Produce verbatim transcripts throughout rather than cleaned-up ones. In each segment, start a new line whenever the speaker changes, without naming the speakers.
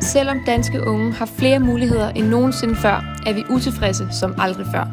Selvom danske unge har flere muligheder end nogensinde før, er vi utilfredse som aldrig før.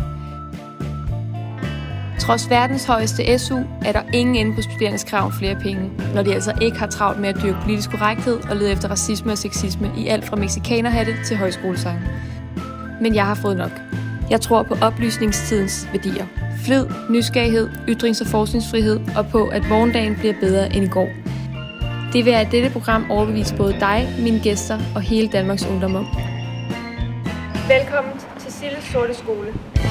Trods verdens højeste S U er der ingen ende på studerendes krav om flere penge, når de altså ikke har travlt med at dyrke politisk korrekthed og lede efter racisme og sexisme i alt fra mexikanerhatte til højskolesange. Men jeg har fået nok. Jeg tror på oplysningstidens værdier. Flid, nysgerrighed, ytrings- og forskningsfrihed og på, at morgendagen bliver bedre end i går. Det vil jeg i dette program overbevise både dig, mine gæster og hele Danmarks ungdom om. Velkommen til Silles Sorte Skole.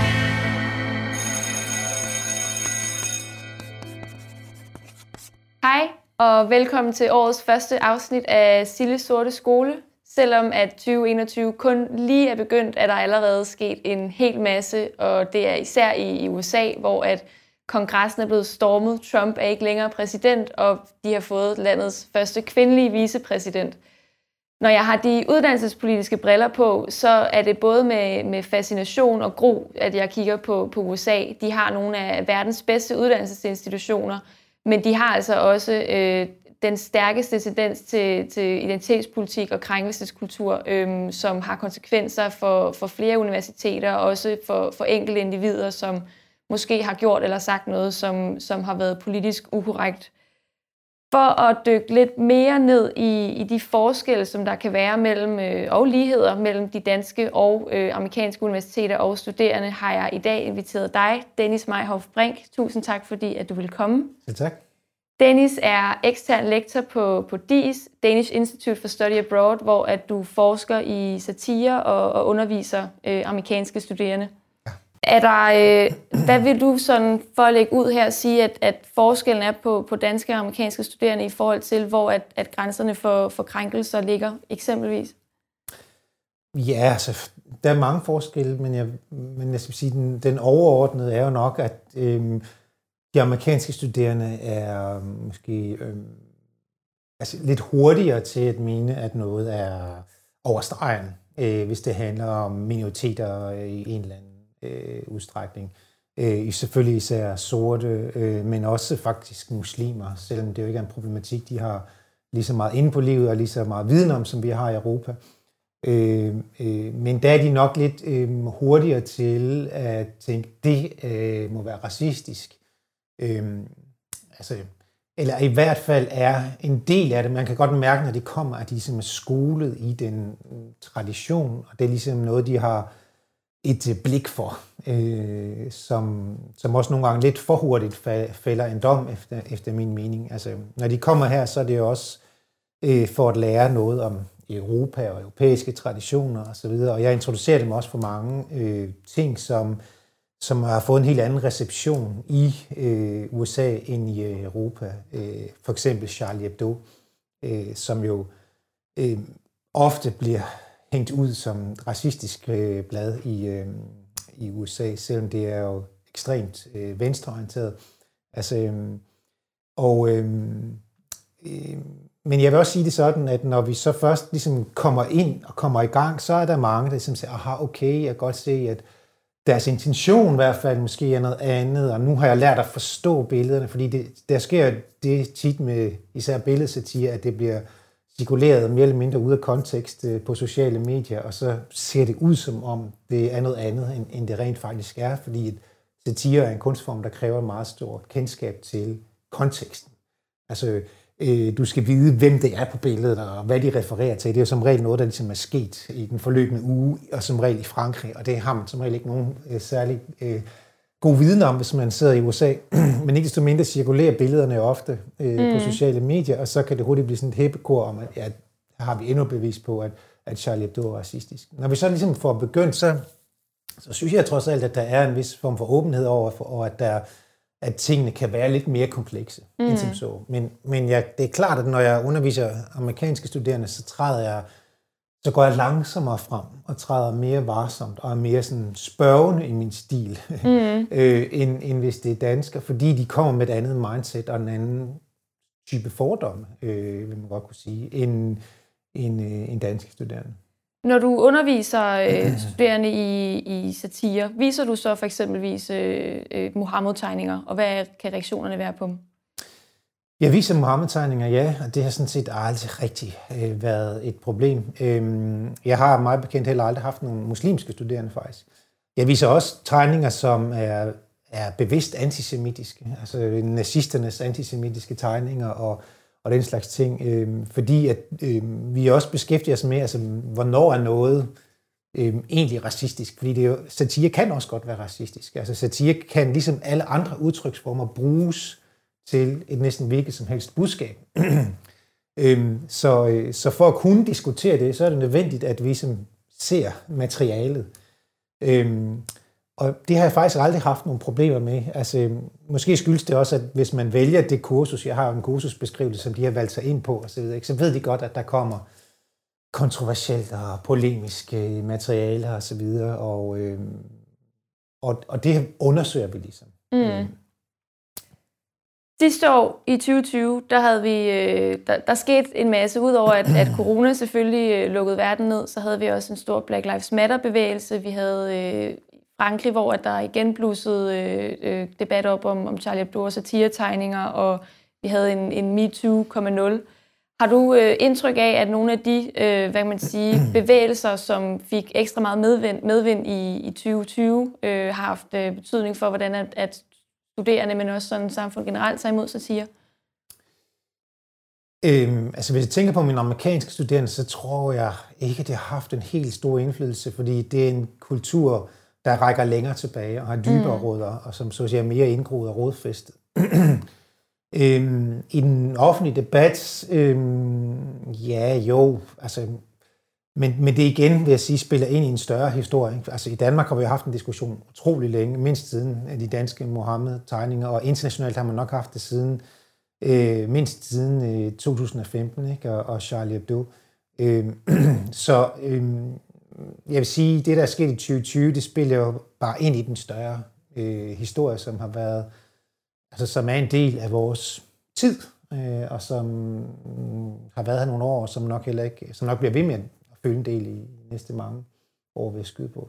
Hej og velkommen til årets første afsnit af Silles Sorte Skole. Selvom at tyve enogtyve kun lige er begyndt, er der allerede sket en hel masse, og det er især i U S A, hvor at kongressen er blevet stormet. Trump er ikke længere præsident, og de har fået landets første kvindelige vicepræsident. Når jeg har de uddannelsespolitiske briller på, så er det både med, med fascination og gro, at jeg kigger på, på U S A. De har nogle af verdens bedste uddannelsesinstitutioner, men de har altså også øh, den stærkeste tendens til, til identitetspolitik og krænkelseskultur, øh, som har konsekvenser for, for flere universiteter, og også for, for enkelte individer, som måske har gjort eller sagt noget, som, som har været politisk ukorrekt. For at dykke lidt mere ned i, i de forskelle, som der kan være mellem, øh, og ligheder mellem de danske og øh, amerikanske universiteter og studerende, har jeg i dag inviteret dig, Dennis Meihoff Brink. Tusind tak, fordi at du vil komme.
Ja, tak.
Dennis er ekstern lektor på, på D I S, Danish Institute for Study Abroad, hvor at du forsker i satire og, og underviser øh, amerikanske studerende. Er der, øh, hvad vil du sådan for at lægge ud her sige, at, at forskellen er på, på danske og amerikanske studerende i forhold til, hvor at, at grænserne for, for krænkelser ligger eksempelvis?
Ja, altså, der er mange forskelle, men jeg, men jeg skal sige, den, den overordnede er jo nok, at øh, de amerikanske studerende er måske øh, altså lidt hurtigere til at mene, at noget er over stregen, øh, hvis det handler om minoriteter i en eller anden Øh, udstrækning. Øh, selvfølgelig især sorte, øh, men også faktisk muslimer, selvom det jo ikke er en problematik, de har lige så meget inde på livet og lige så meget viden om, som vi har i Europa. Øh, øh, men der er de nok lidt øh, hurtigere til at tænke, det øh, må være racistisk. Øh, altså, eller i hvert fald er en del af det, man kan godt mærke, når de kommer, at de ligesom er skolet i den tradition, og det er ligesom noget, de har et blik for, øh, som, som også nogle gange lidt for hurtigt fælder en dom, efter, efter min mening. Altså, når de kommer her, så er det jo også øh, for at lære noget om Europa og europæiske traditioner osv., og jeg introducerer dem også for mange øh, ting, som, som har fået en helt anden reception i øh, U S A end i Europa. Øh, for eksempel Charlie Hebdo, øh, som jo øh, ofte bliver hængt ud som racistisk øh, blad i, øh, i U S A, selvom det er jo ekstremt øh, venstreorienteret. Altså, øh, og, øh, øh, men jeg vil også sige det sådan, at når vi så først ligesom kommer ind og kommer i gang, så er der mange, der ligesom siger, aha, okay, jeg kan godt se, at deres intention i hvert fald måske er noget andet, og nu har jeg lært at forstå billederne, fordi det, der sker det tit med især billedsatire, at det bliver cirkuleret mere eller mindre ud af kontekst på sociale medier, og så ser det ud som om det er noget andet, end, end det rent faktisk er, fordi et satire er en kunstform, der kræver et meget stort kendskab til konteksten. Altså, øh, du skal vide, hvem det er på billedet, og hvad de refererer til. Det er jo som regel noget, der ligesom er sket i den forløbende uge, og som regel i Frankrig, og det har man som regel ikke nogen øh, særlig øh, god viden om, hvis man sidder i U S A. Men ikke desto mindre cirkulerer billederne ofte øh, mm. på sociale medier, og så kan det hurtigt blive sådan et hæppekor om, at ja, her har vi endnu bevis på, at, at Charlie Hebdo er racistisk. Når vi så ligesom får begyndt, så, så synes jeg trods alt, at der er en vis form for åbenhed over, for, og at, der, at tingene kan være lidt mere komplekse, mm. end som så. Men, men ja, det er klart, at når jeg underviser amerikanske studerende, så træder jeg så går jeg langsommere frem og træder mere varsomt og er mere sådan spørgende i min stil, mm. øh, end, end hvis det er dansker, fordi de kommer med et andet mindset og en anden type fordomme, øh, vil man godt kunne sige, end, end, øh, end danske studerende.
Når du underviser øh, studerende i, i satire, viser du så for eksempelvis øh, øh, Mohammed-tegninger, og hvad kan reaktionerne være på dem?
Jeg viser Muhammed-tegninger, ja, og det har sådan set aldrig rigtig øh, været et problem. Øhm, jeg har meget bekendt heller aldrig haft nogle muslimske studerende faktisk. Jeg viser også tegninger, som er, er bevidst antisemitiske, altså nazisternes antisemitiske tegninger og, og den slags ting, øhm, fordi at øhm, vi også beskæftiger os med, altså, hvornår er noget øhm, egentlig racistisk, fordi det jo, satire kan også godt være racistisk. Altså satire kan ligesom alle andre udtryksformer bruges til et næsten hvilket som helst budskab. øhm, så, så for at kunne diskutere det, så er det nødvendigt, at vi som ser materialet. Øhm, og det har jeg faktisk aldrig haft nogle problemer med. Altså, måske skyldes det også, at hvis man vælger det kursus, jeg har en kursusbeskrivelse, som de har valgt sig ind på, og så, videre, ikke, så ved de godt, at der kommer kontroversielt og polemiske materialer og så videre, og, øhm, og, og det undersøger vi ligesom.
Mm. Øhm. Sidste år i tyve tyve, der havde vi, der, der skete en masse. Udover at, at corona selvfølgelig lukkede verden ned, så havde vi også en stor Black Lives Matter-bevægelse. Vi havde øh, Frankrig, hvor at der igen blussede øh, debat op om, om Charlie Hebdo og satiretegninger, og vi havde en, en MeToo komma nul. Har du øh, indtryk af, at nogle af de øh, hvad kan man sige, bevægelser, som fik ekstra meget medvind, medvind i, i tyve tyve, øh, har haft øh, betydning for, hvordan at, at studerende, men også sådan samfund generelt sig imod satire?
Øhm, altså hvis jeg tænker på mine amerikanske studerende, så tror jeg ikke, at det har haft en helt stor indflydelse, fordi det er en kultur, der rækker længere tilbage og har dybere mm. rødder, og som så siger mere indgroet og rodfæstet. øhm, I den offentlige debat, øhm, ja jo, altså, men, men det igen, vil jeg sige, spiller ind i en større historie. Ikke? Altså i Danmark har vi haft en diskussion utrolig længe, mindst siden de danske Mohammed-tegninger, og internationalt har man nok haft det siden, øh, mindst siden øh, to tusind og femten, ikke? Og, og Charlie Hebdo. Øh, så øh, jeg vil sige, det der er sket i tyve tyve, det spiller jo bare ind i den større øh, historie, som har været, altså som er en del af vores tid, øh, og som øh, har været her nogle år, og som nok heller ikke, som nok bliver ved med at følge en del i næste mange år ved at skyde på.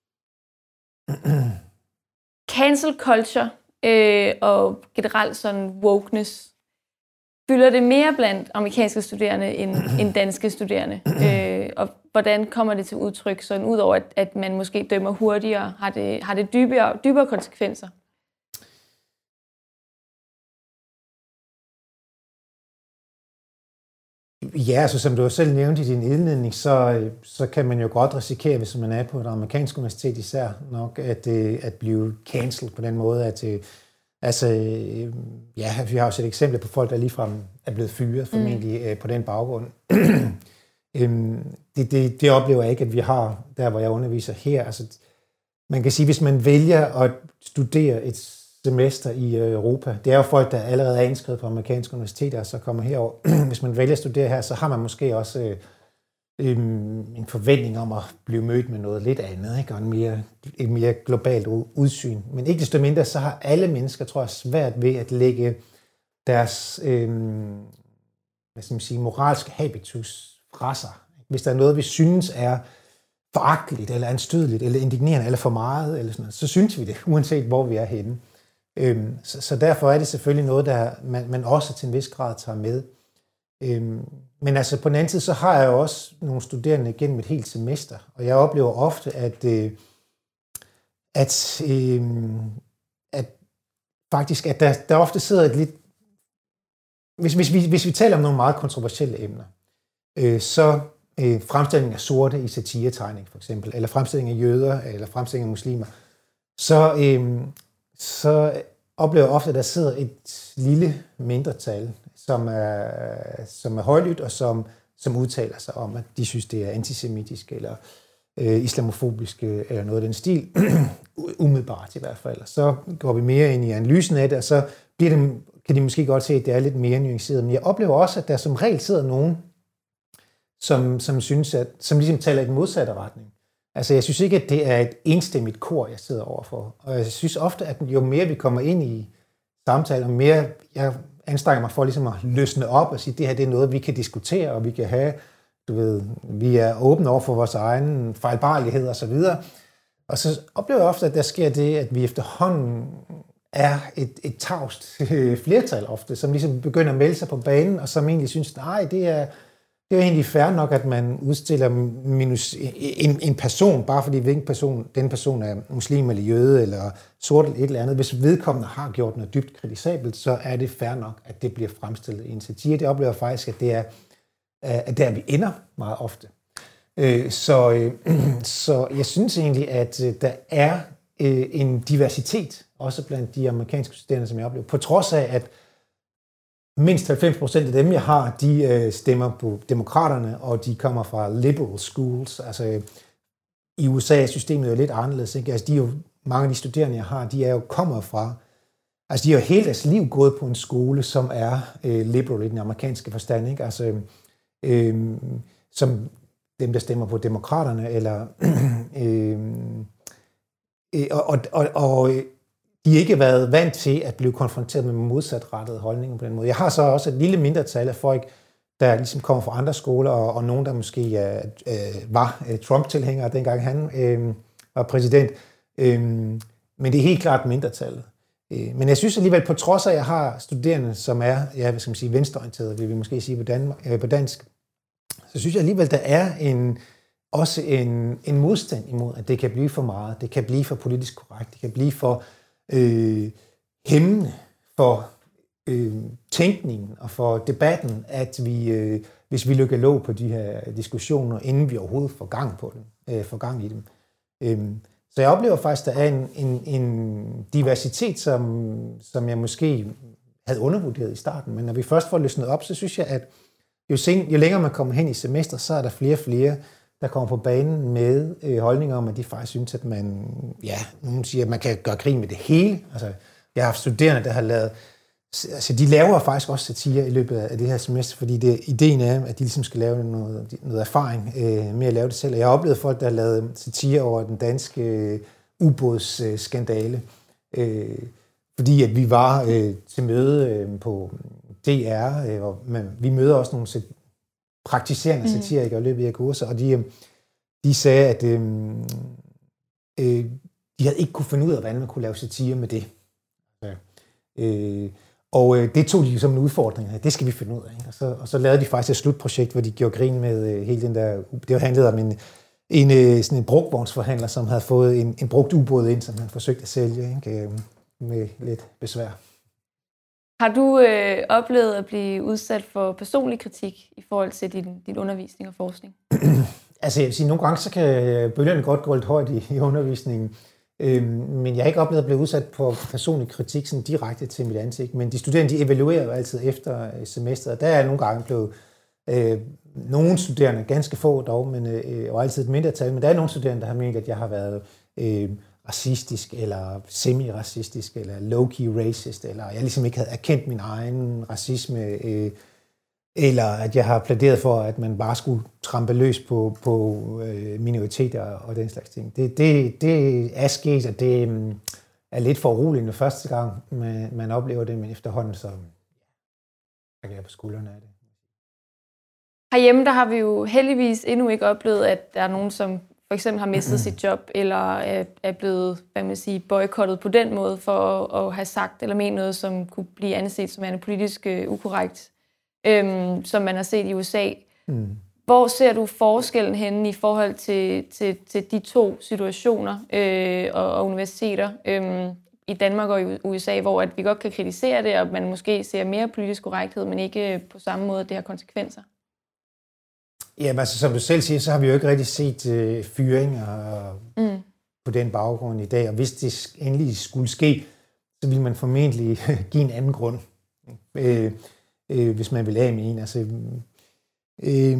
Cancel culture øh, og generelt sådan wokeness, fylder det mere blandt amerikanske studerende end, end danske studerende? Øh, og hvordan kommer det til udtryk, sådan ud over at, at man måske dømmer hurtigere? Har det, har det dybere, dybere konsekvenser?
Ja, altså som du selv nævnte i din indledning, så, så kan man jo godt risikere, hvis man er på et amerikansk universitet især nok, at, at blive cancelled på den måde, at altså, ja, vi har jo set eksempler på folk, der ligefrem er blevet fyret, formentlig mm. på den baggrund. det, det, det oplever jeg ikke, at vi har, der hvor jeg underviser her. Altså, man kan sige, hvis man vælger at studere et semester i Europa, det er jo folk, der allerede er indskrevet på amerikanske universiteter, og så kommer herover. Hvis man vælger at studere her, så har man måske også øh, en forventning om at blive mødt med noget lidt andet, ikke? Og en mere, et mere globalt udsyn. Men ikke desto mindre, så har alle mennesker, tror jeg, svært ved at lægge deres øh, hvad skal man sige, moralske habitus fra sig. Hvis der er noget, vi synes er foragteligt, eller anstødeligt, eller indignerende, eller for meget, eller sådan noget, så synes vi det, uanset hvor vi er henne. Øhm, så, så derfor er det selvfølgelig noget, der man, man også til en vis grad tager med. Øhm, men altså på den anden side, så har jeg jo også nogle studerende gennem et helt semester, og jeg oplever ofte, at, øh, at, øh, at faktisk, at der, der ofte sidder et lidt... Hvis, hvis, vi, hvis vi taler om nogle meget kontroversielle emner, øh, så øh, fremstilling af sorte i satiretegning for eksempel, eller fremstilling af jøder, eller fremstilling af muslimer, så... Øh, så oplever jeg ofte, at der sidder et lille mindretal, som er, som er højlydt, og som, som udtaler sig om, at de synes, det er antisemitisk, eller øh, islamofobisk, eller noget af den stil. Umiddelbart i hvert fald. Så går vi mere ind i analysen af det, og så bliver det, kan de måske godt se, at det er lidt mere nuanceret. Men jeg oplever også, at der som regel sidder nogen, som, som synes, at, som ligesom taler i den modsatte retning. Altså, jeg synes ikke, at det er et enstemmigt kor, jeg sidder overfor. Og jeg synes ofte, at jo mere vi kommer ind i samtaler, jo mere jeg anstrenger mig for ligesom at løsne op og sige, at det her det er noget, vi kan diskutere, og vi kan have, du ved, vi er åbne over for vores egen fejlbarlighed og så videre. Og så oplever jeg ofte, at der sker det, at vi efterhånden er et, et tavst flertal ofte, som ligesom begynder at melde sig på banen, og som egentlig synes, nej, det er, det er egentlig fair nok, at man udstiller minus en, en person, bare fordi hvilken person, den person er muslim eller jøde, eller sort eller et eller andet. Hvis vedkommende har gjort noget dybt kritisabelt, så er det fair nok, at det bliver fremstillet i en satire. Det oplever faktisk, at det er, at der vi ender meget ofte. Så, så jeg synes egentlig, at der er en diversitet, også blandt de amerikanske studerende, som jeg oplever. På trods af, at mindst halvfems procent af dem, jeg har, de stemmer på demokraterne, og de kommer fra liberal schools. Altså i U S A er systemet jo lidt anderledes. Ikke? Altså, de er jo, mange af de studerende, jeg har, de er jo kommet fra, altså de har jo hele deres liv gået på en skole, som er øh, liberal i den amerikanske forstand. Ikke? Altså, øh, som dem, der stemmer på demokraterne, eller øh, øh, og, og, og de har ikke været vant til at blive konfronteret med modsatrettede holdninger på den måde. Jeg har så også et lille mindretal af folk, der ligesom kommer fra andre skoler, og, og nogen, der måske øh, var Trump-tilhængere, dengang han øh, var præsident. Øh, men det er helt klart mindretallet. Øh, men jeg synes alligevel, på trods af, at jeg har studerende, som er, ja, hvad skal man sige, venstreorienterede, vil vi måske sige på, Danmark, øh, på dansk, så synes jeg alligevel, der er en, også en, en modstand imod, at det kan blive for meget, det kan blive for politisk korrekt, det kan blive for øh, hæmmende for øh, tænkningen og for debatten, at vi, øh, hvis vi lykker låg på de her diskussioner, inden vi overhovedet får gang på dem, øh, får gang i dem. Øh, så jeg oplever faktisk, at der er en, en, en diversitet, som, som jeg måske havde undervurderet i starten, men når vi først får løsnet op, så synes jeg, at jo, sen, jo længere man kommer hen i semester, så er der flere og flere, der kommer på banen med øh, holdninger om, at de faktisk synes, at man, ja, nogen siger, at man kan gøre grin med det hele. Altså, jeg har haft studerende, der har lavet, altså de laver faktisk også satire i løbet af det her semester, fordi det, ideen er, at de ligesom skal lave noget, noget erfaring øh, med at lave det selv. Og jeg har oplevet folk, der har lavet satire over den danske øh, ubådsskandale, øh, fordi at vi var øh, til møde øh, på D R, øh, og man, vi møder også nogle praktiserende mm. satirikere i løbet af kurser, og de, de sagde, at øh, øh, de havde ikke kunne finde ud af, hvordan man kunne lave satire med det. Ja. Øh, og øh, det tog de som en udfordring. Det skal vi finde ud af. Ikke? Og, så, og så lavede de faktisk et slutprojekt, hvor de gjorde grin med øh, hele den der... Det handlede om en, en, øh, sådan en brugtvognsforhandler, som havde fået en, en brugt ubåd ind, som han forsøgte at sælge, ikke? Øh, med lidt besvær.
Har du øh, oplevet at blive udsat for personlig kritik i forhold til din, din undervisning og forskning?
Altså jeg vil sige, nogle gange så kan bølgerne godt gå lidt højt i, i undervisningen, øhm, men jeg har ikke oplevet at blive udsat for personlig kritik sådan direkte til mit ansigt. Men de studerende, de evaluerer jo altid efter semesteret. Der er nogle gange blevet øh, nogle studerende, ganske få dog, men øh, og altid et mindretal, men der er nogle studerende, der har ment, at jeg har været øh, racistisk, eller semi-racistisk, eller low-key racist, eller jeg ligesom ikke havde erkendt min egen racisme, øh, eller at jeg har plæderet for, at man bare skulle trampe løs på, på øh, minoriteter og den slags ting. Det, det, det er sket, og det øh, er lidt for uroligende første gang, man, man oplever det, men efterhånden så jeg kan jeg på skuldrene af det.
Herhjemme der har vi jo heldigvis endnu ikke oplevet, at der er nogen, som for eksempel har mistet sit job, eller er blevet, hvad man siger, boykottet på den måde, for at have sagt eller ment noget, som kunne blive anset som en politisk uh, ukorrekt, øhm, som man har set i U S A. Mm. Hvor ser du forskellen henne i forhold til, til, til de to situationer øh, og, og universiteter øh, i Danmark og i U S A, hvor at vi godt kan kritisere det, og man måske ser mere politisk korrekthed, men ikke på samme måde, det har konsekvenser?
Ja, altså som du selv siger, så har vi jo ikke rigtig set øh, fyringer mm. på den baggrund i dag, og hvis det endelig skulle ske, så ville man formentlig give en anden grund, øh, øh, hvis man vil af med en. Altså, øh,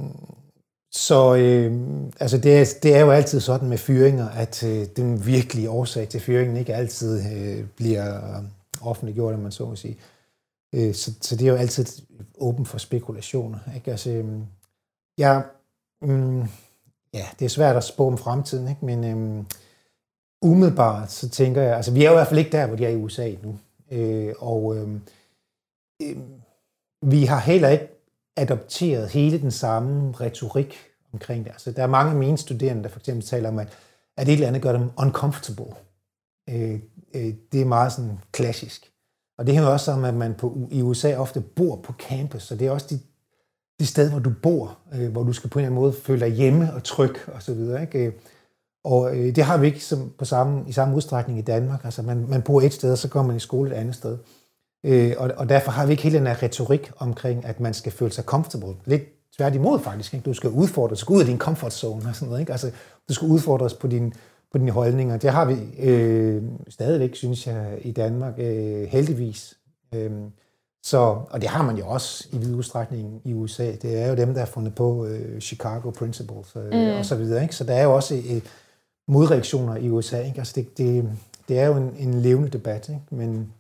så øh, altså det, er, det er jo altid sådan med fyringer, at øh, den virkelige årsag til fyringen ikke altid øh, bliver offentliggjort, om man så må sige. Øh, så, så det er jo altid åben for spekulationer, ikke? Altså, øh, Ja, mm, ja, det er svært at spå om fremtiden, ikke? Men øhm, umiddelbart så tænker jeg, altså vi er jo i hvert fald ikke der, hvor de er i U S A nu, øh, og øh, øh, vi har heller ikke adopteret hele den samme retorik omkring det. Altså der er mange af mine studerende, der for eksempel taler om, at, at et eller andet gør dem uncomfortable Øh, øh, det er meget sådan klassisk. Og det hænger også sammen, at man på, i U S A ofte bor på campus, så det er også de, de steder, hvor du bor, øh, hvor du skal på en eller anden måde føle dig hjemme og tryg og så videre, ikke? Og øh, det har vi ikke som, på samme, i samme udstrækning i Danmark. Altså man, man bor et sted, og så går man i skole et andet sted. Øh, og, og derfor har vi ikke hele den her retorik omkring, at man skal føle sig comfortable. Lidt tværtimod faktisk, ikke? Du skal udfordres, du skal ud af din comfort zone og sådan noget, ikke? Altså du skal udfordres på din på dine holdninger. Det har vi øh, stadigvæk, synes jeg, i Danmark, øh, heldigvis. Øh, så, og det har man jo også i vid udstrækning i U S A. Det er jo dem, der har fundet på øh, Chicago Principles øh, mm. og så videre. Ikke? Så der er jo også øh, modreaktioner i U S A. Ikke? Altså det, det, det er jo en, en levende debat. Ikke? Men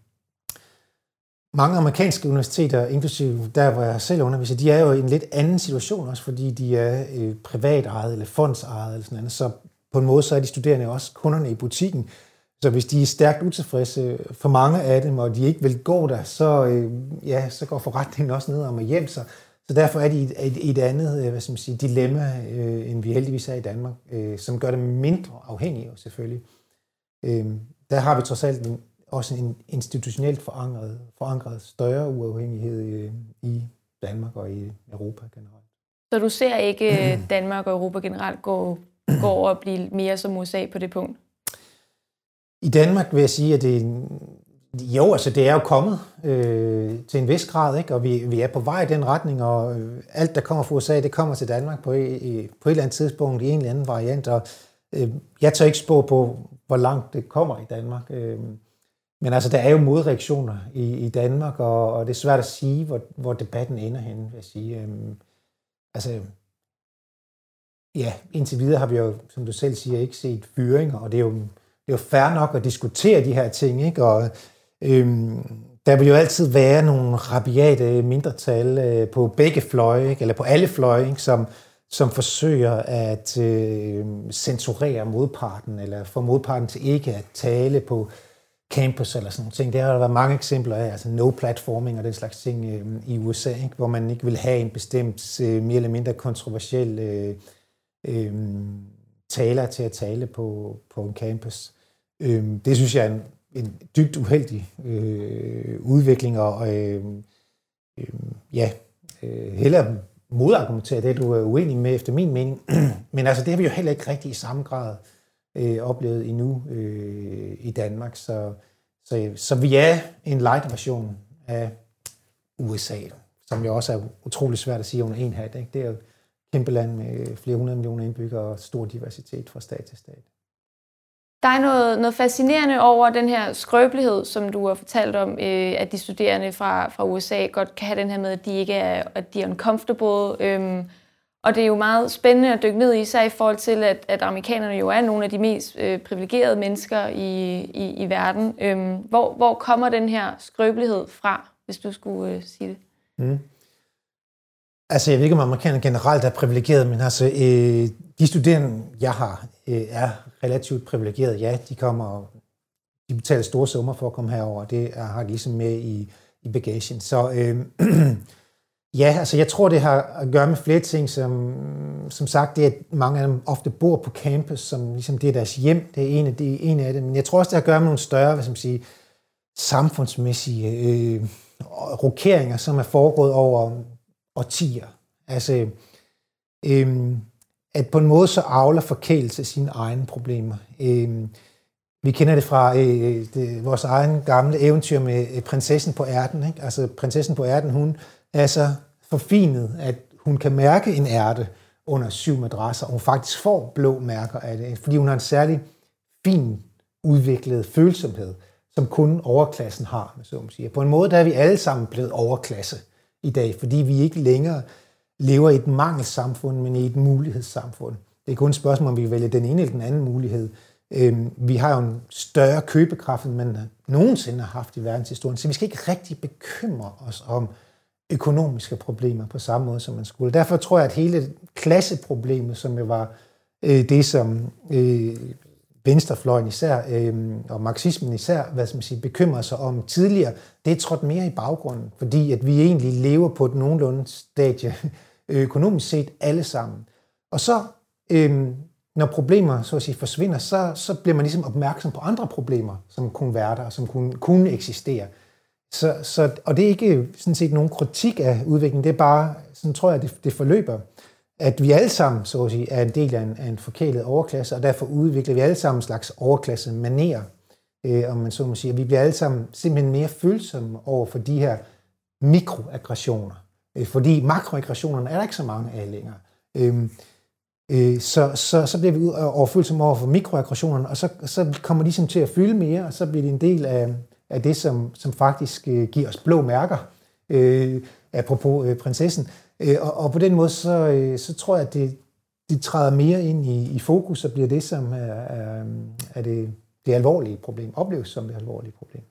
mange amerikanske universiteter, inklusive der, hvor jeg selv underviser, de er jo i en lidt anden situation også, fordi de er øh, privatejet eller fondsejet eller sådan noget. Så på en måde så er de studerende også kunderne i butikken. Så hvis de er stærkt utilfredse for mange af dem, og de ikke vil gå der, så, øh, ja, så går forretningen også ned om at hjem sig. Så derfor er de i et, et, et andet hvad skal man sige, dilemma, øh, end vi heldigvis er i Danmark, øh, som gør dem mindre afhængige selvfølgelig. Øh, der har vi trods alt en, også en institutionelt forankret, forankret større uafhængighed øh, i Danmark og i Europa generelt.
Så du ser ikke Danmark og Europa generelt gå går over at blive mere som U S A på det punkt?
I Danmark vil jeg sige, at det jo, altså det er jo kommet øh, til en vis grad, ikke? Og vi, vi er på vej i den retning, og øh, alt, der kommer fra U S A, det kommer til Danmark på, i, på et eller andet tidspunkt i en eller anden variant, og øh, jeg tør ikke spå på, hvor langt det kommer i Danmark. Øh, men altså, der er jo modreaktioner i, i Danmark, og, og det er svært at sige, hvor, hvor debatten ender henne, vil jeg sige. Øh, altså, ja, indtil videre har vi jo, som du selv siger, ikke set fyringer, og det er jo, det er jo fair nok at diskutere de her ting, ikke? Og øhm, der vil jo altid være nogle rabiate mindretal øh, på begge fløje, ikke? Eller på alle fløje, ikke? Som, som forsøger at øh, censurere modparten, eller få modparten til ikke at tale på campus eller sådan nogle ting. Der har der været mange eksempler af, altså no-platforming og den slags ting øh, i U S A, ikke? Hvor man ikke vil have en bestemt, øh, mere eller mindre kontroversiel øh, Øhm, taler til at tale på, på en campus. Øhm, det synes jeg er en, en dybt uheldig øh, udvikling, og øh, øh, ja, øh, hellere modargumentere det, du er uenig med, efter min mening. Men altså, det har vi jo heller ikke rigtig i samme grad øh, oplevet endnu øh, i Danmark. Så, så, så vi er en light version af U S A, som jo også er utrolig svært at sige under en hat. Ikke? Det er jo kæmpe land med flere hundrede millioner indbyggere og stor diversitet fra stat til stat.
Der er noget, noget fascinerende over den her skrøbelighed, som du har fortalt om, øh, at de studerende fra, fra U S A godt kan have den her med, at de ikke er, at de er uncomfortable. Øhm, og det er jo meget spændende at dykke ned i, især i forhold til, at, at amerikanerne jo er nogle af de mest øh, privilegerede mennesker i, i, i verden. Øhm, hvor, hvor kommer den her skrøbelighed fra, hvis du skulle øh, sige det? Mm.
Altså, jeg ved ikke, om amerikanerne generelt er privilegeret, men altså, øh, de studerende, jeg har, øh, er relativt privilegeret. Ja, de kommer, de betaler store summer for at komme herover, og det er, har de ligesom med i, i bagagen. Så øh, ja, altså, jeg tror, det har at gøre med flere ting, som, som sagt, det er, at mange af dem ofte bor på campus, som ligesom det er deres hjem, det er en af, det er en af dem. Men jeg tror også, det har at gøre med nogle større, hvad skal man sige, samfundsmæssige øh, rokeringer, som er foregået over årtier. Altså, øhm, at på en måde så avler forkælelse sine egne problemer. Øhm, vi kender det fra øh, det, vores egen gamle eventyr med øh, prinsessen på ærten. Ikke? Altså, prinsessen på ærten, hun er så forfinet, at hun kan mærke en ærte under syv madrasser, og hun faktisk får blå mærker af det, fordi hun har en særlig fin udviklet følsomhed, som kun overklassen har, så man siger. På en måde, der er vi alle sammen blevet overklasse i dag, fordi vi ikke længere lever i et mangelssamfund, men i et mulighedssamfund. Det er kun et spørgsmål, om vi vælger den ene eller den anden mulighed. Vi har jo en større købekraft, end man nogensinde har haft i verdenshistorien, så vi skal ikke rigtig bekymre os om økonomiske problemer på samme måde, som man skulle. Derfor tror jeg, at hele klasseproblemet, som jo var det, som venstrefløjen især, øh, og marxismen især, hvad skal man sige, bekymrer sig om tidligere, det er trådt mere i baggrunden, fordi at vi egentlig lever på et nogenlunde stadie økonomisk set alle sammen. Og så øh, når problemer så at sige, forsvinder, så, så bliver man ligesom opmærksom på andre problemer, som kunne være der, og som kunne, kunne eksistere. Så, så, og det er ikke sådan set nogen kritik af udviklingen, det er bare, sådan tror jeg, det, det forløber, at vi alle sammen, så at sige, er en del af en, af en forkælet overklasse, og derfor udvikler vi alle sammen en slags overklasse manér, øh, om man så må sige. Vi bliver alle sammen simpelthen mere følsomme over for de her mikroaggressioner, øh, fordi makroaggressionerne er der ikke så mange af længere. Øh, øh, så, så, så bliver vi overfølsomme over for mikroaggressionerne, og så, så kommer de ligesom til at fylde mere, og så bliver det en del af, af det, som, som faktisk øh, giver os blå mærker, øh, apropos øh, prinsessen. Og, og på den måde, så, så tror jeg, at det, det træder mere ind i, i fokus, og bliver det, som er, er, er det, det alvorlige problem, opleves som det alvorlige problem.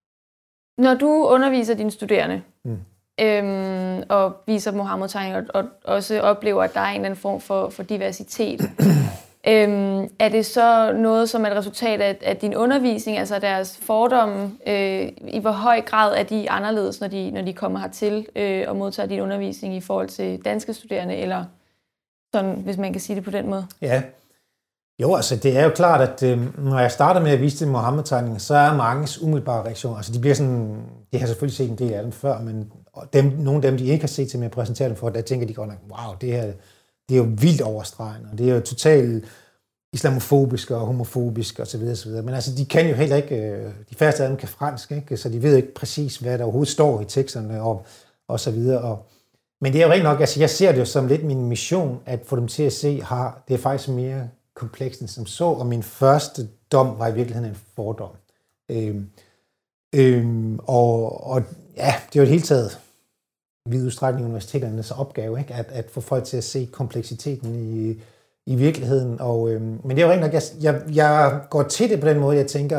Når du underviser dine studerende,
mm.
øhm, og viser Muhammed-tegninger, og, og også oplever, at der er en eller anden form for, for diversitet, øhm, er det så noget, som er et resultat af, af din undervisning, altså deres fordomme, øh, i hvor høj grad er de anderledes, når de, når de kommer hertil øh, og modtager din undervisning i forhold til danske studerende, eller sådan, hvis man kan sige det på den måde?
Ja, jo, altså det er jo klart, at øh, når jeg starter med at vise det Muhammed-tegninger, så er manges umiddelbare reaktioner, altså de bliver sådan, de har selvfølgelig set en del af dem før, men dem, nogle af dem, de ikke har set til med at præsentere dem for, der tænker de godt nok, wow, det her, det er jo vildt overstregende, og det er jo totalt islamofobisk og homofobisk og så videre, så videre. Men altså, de kan jo heller ikke, de færreste af dem kan fransk, ikke? Så de ved ikke præcis, hvad der overhovedet står i teksterne og, og så videre. Og, men det er jo rent nok, altså jeg ser det jo som lidt min mission, at få dem til at se, har det er faktisk mere komplekst end som så, og min første dom var i virkeligheden en fordom. Øhm, øhm, og, og ja, det er jo et hele taget vid udstrækning universiteternes opgave, ikke? At, at få folk til at se kompleksiteten i, i virkeligheden. Og, øhm, men det er jo rent nok, jeg, jeg, jeg går til det på den måde, jeg tænker,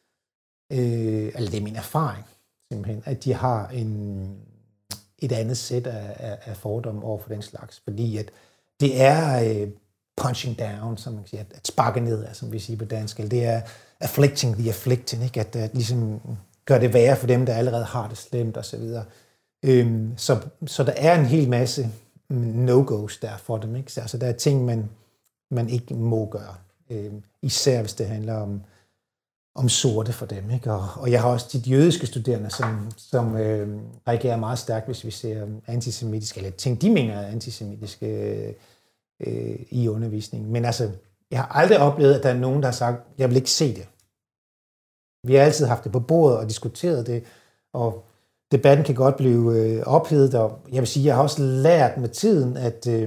øh, eller det er min erfaring, simpelthen, at de har en, et andet sæt af, af, af fordomme over for den slags, fordi at det er øh, punching down, som man siger, at, at sparke ned, som vi siger på dansk, eller det er afflicting the afflicting, ikke? At, at ligesom gør det værre for dem, der allerede har det slemt, og så videre. Øhm, så, så der er en hel masse no-goes der for dem, ikke? Så altså, der er ting, man, man ikke må gøre. Øhm, især hvis det handler om, om sorte for dem, ikke? Og, og jeg har også de jødiske studerende, som, som øh, reagerer meget stærkt, hvis vi ser antisemitiske, eller ting, de mener er antisemitiske øh, i undervisningen. Men altså, jeg har aldrig oplevet, at der er nogen, der har sagt, jeg vil ikke se det. Vi har altid haft det på bordet og diskuteret det, og debatten kan godt blive øh, ophedet, og jeg vil sige, jeg har også lært med tiden, at, øh,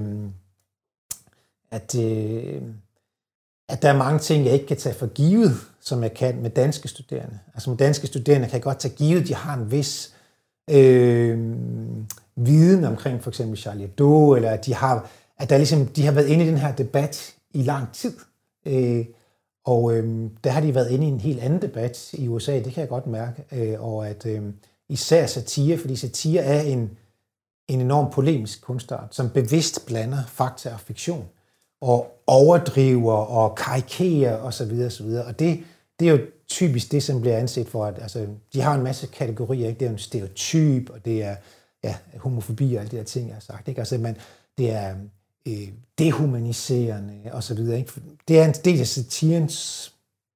at, øh, at der er mange ting, jeg ikke kan tage for givet, som jeg kan med danske studerende. Altså med danske studerende kan jeg godt tage givet, de har en vis øh, viden omkring for eksempel Charlie Hebdo, eller at de har, at der ligesom, de har været inde i den her debat i lang tid. Øh, og øh, der har de været inde i en helt anden debat i U S A, det kan jeg godt mærke, øh, og at øh, især satire, fordi satire er en, en enorm polemisk kunstart, som bevidst blander fakta og fiktion, og overdriver og karikerer osv. osv. Og det, det er jo typisk det, som bliver anset for, at altså, de har en masse kategorier, ikke? Det er jo en stereotyp, og det er ja, homofobi og alle de her ting, jeg har sagt. Ikke? Altså, man, det er øh, dehumaniserende osv. Det er en del af satirens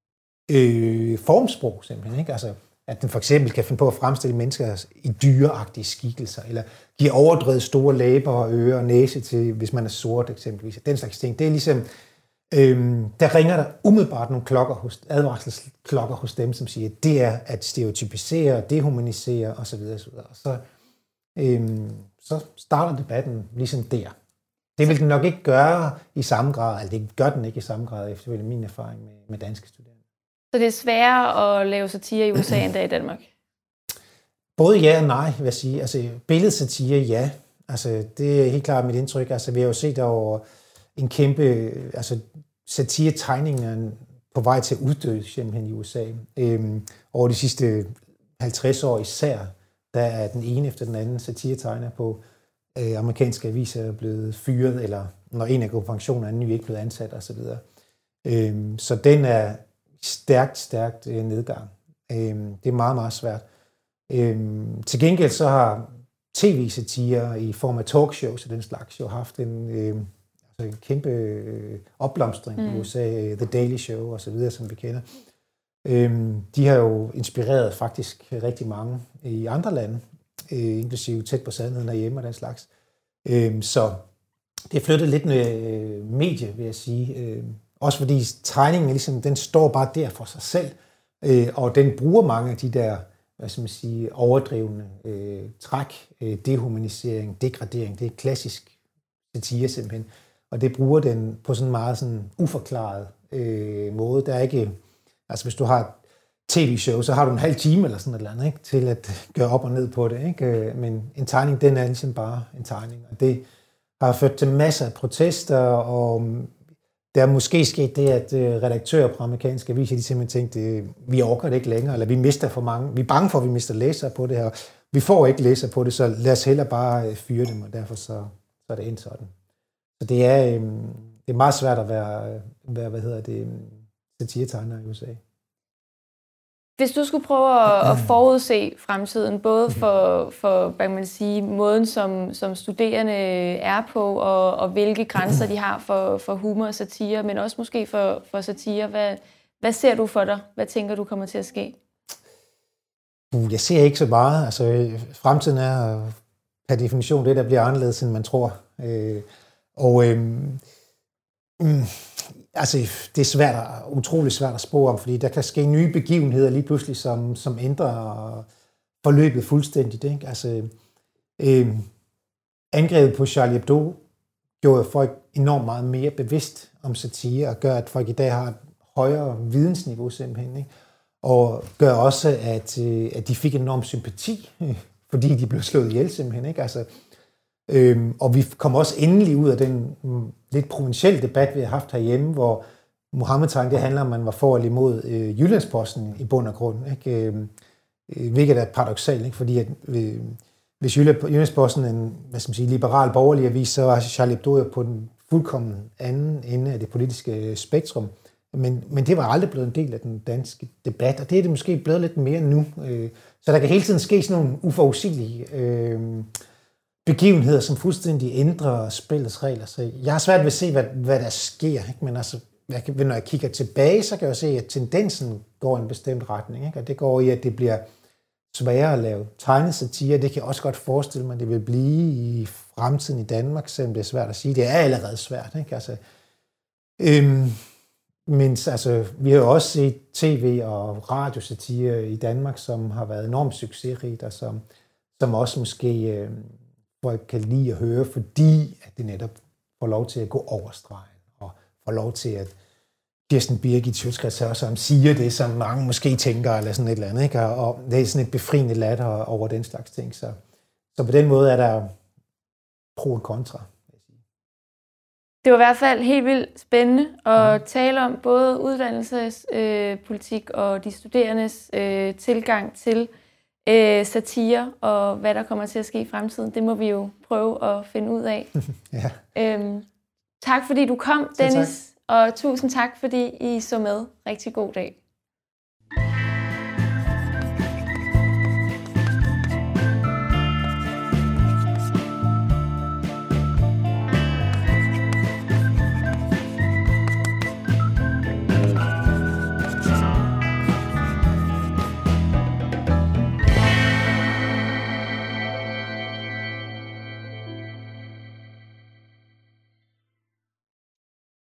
øh, formsprog, simpelthen. Ikke? Altså, at den for eksempel kan finde på at fremstille mennesker i dyreagtige skikkelser, eller give overdrevet store læber og ører og næse til, hvis man er sort eksempelvis. Den slags ting. Det er ligesom, øhm, der ringer der umiddelbart nogle klokker hos, advarselsklokker hos dem, som siger, at det er at stereotypisere, dehumanisere osv. osv. Så, øhm, så starter debatten ligesom der. Det vil den nok ikke gøre i samme grad, eller det gør den ikke i samme grad, efter min erfaring med, med danske studerende.
Så det er sværere at lave satire i U S A end der i Danmark?
Både ja og nej, vil jeg sige. Altså, billedsatire, ja. Altså, det er helt klart mit indtryk. Altså, vi har jo set over en kæmpe altså, satiretegninger på vej til at uddø simpelthen i U S A. Øhm, over de sidste halvtreds år især, der er den ene efter den anden satiretegner på øh, amerikanske aviser blevet fyret, eller når en er gået på pension, er en ny ikke blevet ansat osv. Øhm, så den er stærkt, stærkt øh, nedgang. Øhm, det er meget, meget svært. Øhm, til gengæld så har tv-satire i form af talkshows og den slags jo haft en, øh, altså en kæmpe øh, opblomstring mm. i U S A, The Daily Show og så videre, som vi kender. Øhm, de har jo inspireret faktisk rigtig mange i andre lande, øh, inklusive Tæt på sandheden herhjemme og den slags. Øhm, så det er flyttet lidt med øh, medie, vil jeg sige. Øh, også fordi tegningen ligesom, den står bare der for sig selv, øh, og den bruger mange af de der, hvad skal man sige, overdrevne øh, træk, øh, dehumanisering, degradering. Det er klassisk satire simpelthen. Og det bruger den på sådan en meget sådan uforklaret øh, måde. Der er ikke, altså hvis du har et tv-show, så har du en halv time eller sådan et eller andet, ikke, til at gøre op og ned på det. Ikke? Men en tegning, den er ligesom bare en tegning. Og det har ført til masser af protester, og der er måske sket det, at redaktører på amerikanske aviser, de simpelthen tænkte, vi orker det ikke længere, eller vi mister for mange. Vi er bange for, at vi mister læsere på det her. Vi får ikke læsere på det, så lad os hellere bare fyre dem, og derfor så, så er det endt sådan. Så det er, øhm, det er meget svært at være, være hvad hedder det, satiretegner i U S A.
Hvis du skulle prøve at, at forudse fremtiden, både for, for hvad man sige, måden, som, som studerende er på, og, og hvilke grænser de har for, for humor og satire, men også måske for, for satire, hvad, hvad ser du for dig? Hvad tænker du kommer til at ske?
Jeg ser ikke så meget. Altså, fremtiden er per definition det, der bliver anderledes, end man tror. Øh, og øhm, mm, altså, det er svært, utrolig svært at spå om, fordi der kan ske nye begivenheder lige pludselig, som, som ændrer forløbet fuldstændigt. Ikke? Altså, øh, angrebet på Charlie Hebdo gjorde folk enormt meget mere bevidst om satire, og gør, at folk i dag har et højere vidensniveau simpelthen. Ikke? Og gør også, at, at de fik enorm sympati, fordi de blev slået ihjel simpelthen. Ikke? Altså, Øhm, og vi kom også endelig ud af den mm, lidt provincielle debat, vi har haft herhjemme, hvor Muhammed-tegn, det handler om, at man var for eller imod øh, Jyllandsposten i bund og grund. Ikke? Øh, hvilket er paradoksalt, ikke? Fordi at, øh, hvis Jyllandsposten er en, hvad skal man sige, liberal borgerlig avis, så var Charlie Hebdo på den fuldkommen anden ende af det politiske spektrum. Men, men det var aldrig blevet en del af den danske debat, og det er det måske blevet lidt mere nu. Øh, så der kan hele tiden ske sådan nogle uforudsigelige øh, begivenheder, som fuldstændig ændrer spillets regler. Så jeg har svært ved at se, hvad, hvad der sker. Ikke? Men altså, jeg kan, når jeg kigger tilbage, så kan jeg se, at tendensen går i en bestemt retning. Ikke? Og det går i, at det bliver sværere at lave tegnesatire. Det kan jeg også godt forestille mig, at det vil blive i fremtiden i Danmark, selvom det er svært at sige. Det er allerede svært. Ikke? Altså, øhm, men altså, vi har jo også set tv- og radiosatire i Danmark, som har været enormt succesrigt, og som, som også måske øh, folk kan lide at høre, fordi at det netop får lov til at gå over stregen, og får lov til at Kirsten Birgit Schiøtz som siger det, som mange måske tænker, eller sådan et eller andet, ikke? Og det er sådan et befriende latter over den slags ting. Så, så på den måde er der pro og kontra.
Det var i hvert fald helt vildt spændende at tale om både uddannelsespolitik øh, og de studerendes øh, tilgang til øh, satire, og hvad der kommer til at ske i fremtiden. Det må vi jo prøve at finde ud af. Ja. Øhm, tak fordi du kom, Dennis, og tusind tak fordi I så med. Rigtig god dag.